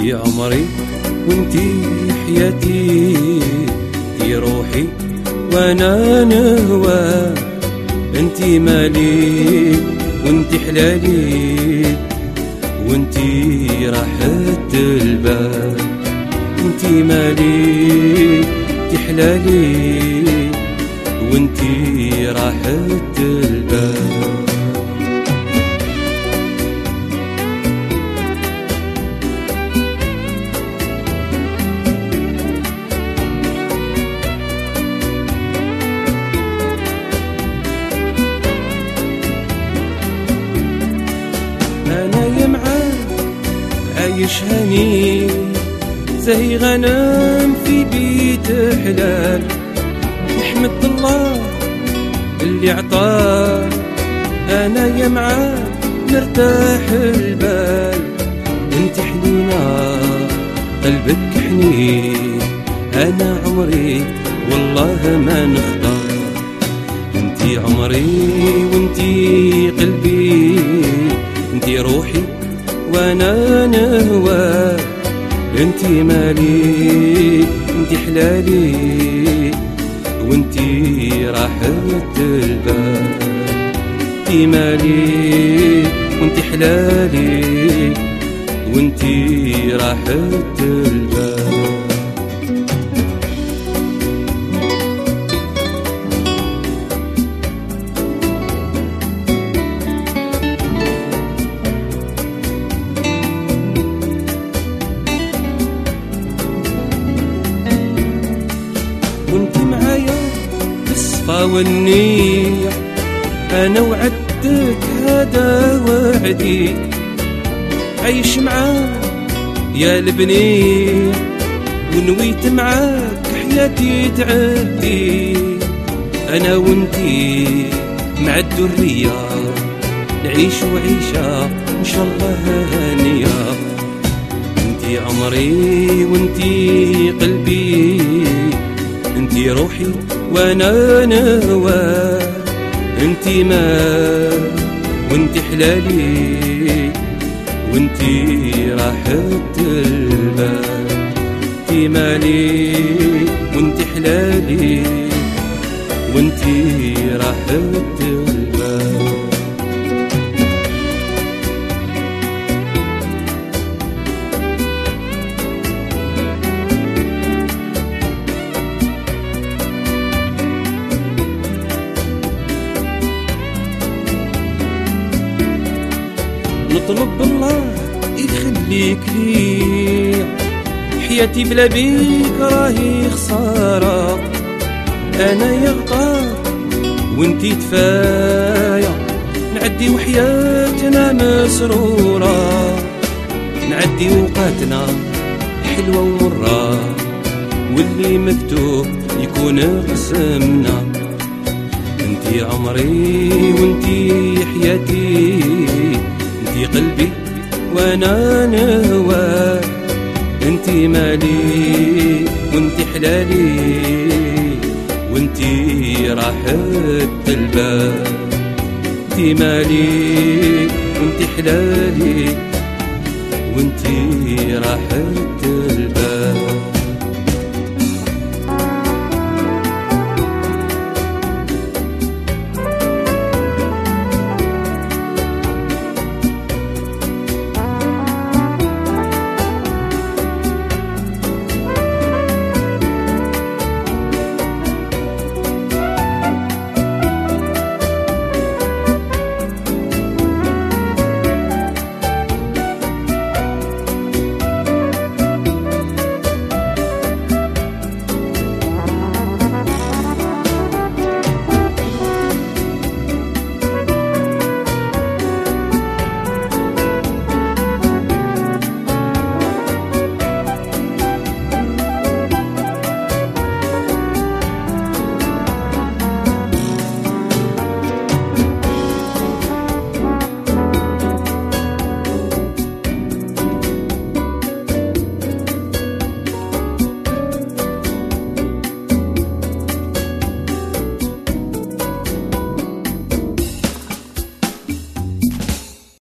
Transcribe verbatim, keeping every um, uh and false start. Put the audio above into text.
انتي عمري وانتي حياتي، انتي روحي وانا نهوى، انتي مالي وانتي حلالي، وانتي راحة البال. انتي مالي انتي حلالي، وانتي راحة البال. أنا يا معاك عايش هني زي غنم في بيت حلال، نحمد الله اللي عطاه. أنا يا معاك نرتاح البال، انت حنينة قلبك حنين، أنا عمري والله ما نختار. انتي عمري وانتي قلبي، انتي روحي وانا نهوى، انتي مالي انتي حلالي، وانتي راحة البال. انتي مالي وانتي حلالي، وانتي راحة البال. وانتي معايا بالصفا والنية، انا وعدتك هذا وعدي، عايش معاك يا البنية، ونويت معاك حياتي تعدي. انا وانتي مع الدرية نعيش وعيشة ان شاء الله هانية. انتي عمري وانتي قلبي، انتي روحي وانا نهوى، انتي مال وانتي حلالي، وانتي راحة البال. انتي مالي وانتي حلالي، وانتي راحة البال. نطلب الله يخليك لي، حياتي بلا بيك راهي خسارة. أنا يغطى وانتي تفايا، نعدي وحياتنا مسرورة، نعدي وقاتنا حلوة ومرة، واللي مكتوب يكون قسمنا. انتي عمري وانتي حياتي، انتي قلبي وانا نهوى، انتي مالي وانتي حلالي، وانتي راحة البال. انتي مالي وانتي حلالي، وانتي راحة البال.